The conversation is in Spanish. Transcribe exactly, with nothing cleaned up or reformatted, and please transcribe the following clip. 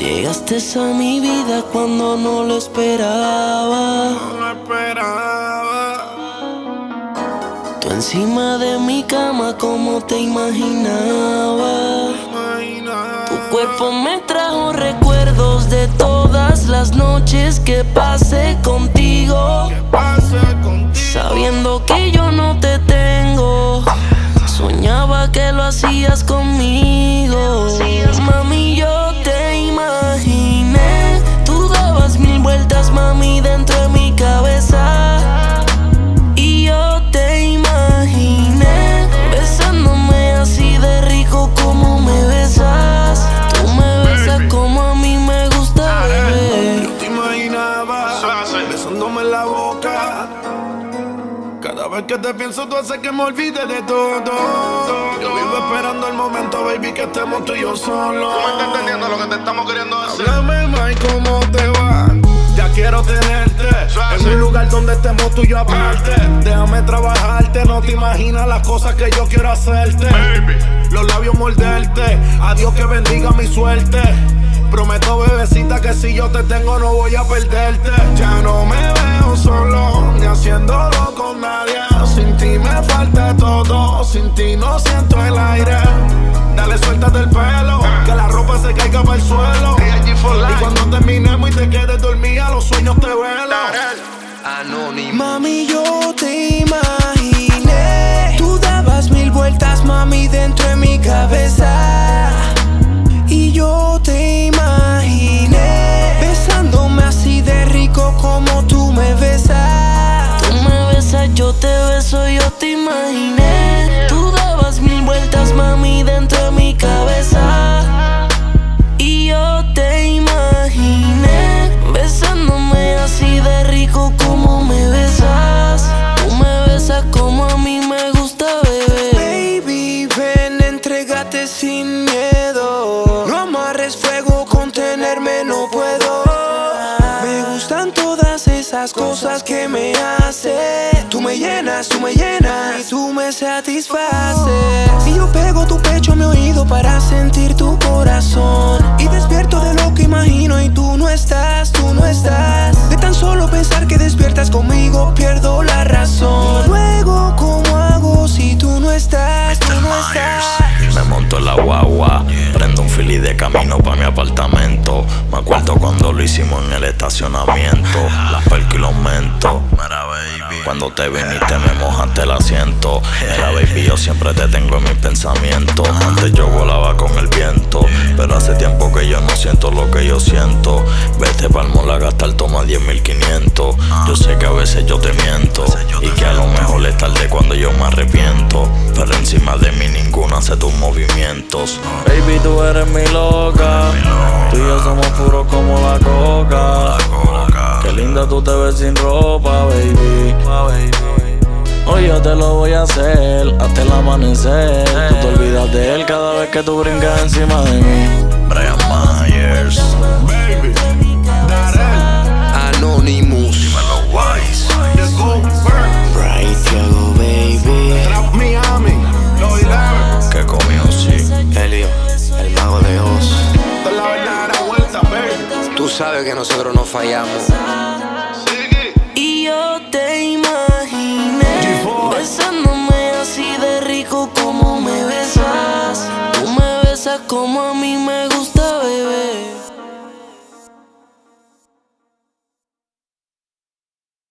Llegaste a mi vida cuando no lo esperaba. No lo esperaba. Tú encima de mi cama como te imaginaba. Imaginaba. Tu cuerpo me trajo recuerdos de todas las noches que pasé contigo. ¿Qué pasa contigo? Sabiendo que yo no te tengo, soñaba que lo hacías conmigo. Mami, yo te imaginé. Tú dabas mil vueltas, mami, dentro de mi cabeza. Y yo te imaginé besándome así de rico como me besas. Tú me besas como a mí me gusta, bebé. Yo te imaginaba besándome en la boca. Cada vez que te pienso tú haces que me olvide de todo. Yo vivo esperando el momento, baby, que estemos tú y yo solos. ¿Tú me estás entendiendo lo que te estamos queriendo decir? Háblame, Mike, ¿cómo te va? Ya quiero tenerte en un lugar donde estemos tú y yo aparte. Déjame trabajarte, no te imaginas las cosas que yo quiero hacerte. Baby. Los labios morderte, a Dios que bendiga mi suerte. Prometo, bebecita, que si yo te tengo no voy a perderte. Ya no me veo solo, ni haciéndolo con nadie. Sin ti me falta todo, sin ti no siento el aire. Dale, suéltate el pelo, que la ropa se caiga para el suelo. Y cuando terminemos y te quedes dormida, los sueños te velan. Anónimo. Mami, yo te imaginé. Tú dabas mil vueltas, mami, dentro de mi cabeza. Y yo te imaginé besándome así de rico como tú me besas. Tú me besas, yo te beso, yo te imaginé. Tú dabas mil vueltas, mami, dentro de mi cabeza. Y yo te imaginé besándome así de rico como me besas. Tú me besas como a mí me gusta, bebé. Baby, ven, entrégate sin miedo. No amarres fuego, contenerme no puedo. Me gustan todas esas cosas que me haces. Tú me llenas, tú me llenas y tú me satisfaces. Y yo pego tu pecho a mi oído para sentir tu corazón. Y despierto de lo que imagino y tú no estás, tú no estás. De tan solo pensar que despiertas conmigo pierdo la razón. Luego, ¿cómo hago si tú no estás, tú no estás? Me monto en la guagua, prendo un fili de camino pa' mi apartamento. Me acuerdo cuando lo hicimos en el estacionamiento. Las perco y los mento. Mira, baby, cuando te viniste me mojaste el asiento. Mira, baby, yo siempre te tengo en mis pensamientos. Antes yo volaba con el viento, pero hace tiempo que yo no siento lo que yo siento. Vete pa'l mall a gastar, toma diez mil quinientos. Yo sé que a veces yo te miento y que a lo mejor es tarde cuando yo me arrepiento, pero encima de mí ninguna hace tus movimientos. Baby, tú eres mi loca. Tú y yo somos puros como la coca. Qué linda tú te ves sin ropa, baby. Hoy yo te lo voy a hacer hasta el amanecer. Tú te olvidas de él cada vez que tú brincas encima de mí. Brian Myers, Baby, Darel, Anonymous. Dímelo, Wise. The Cooper, Bright Thiago, baby. Trap Miami, Low Eleven. Que comió, sí. Helio, el mago de Oz. Esta es la verdadera vuelta, baby. Tú sabes que nosotros no fallamos.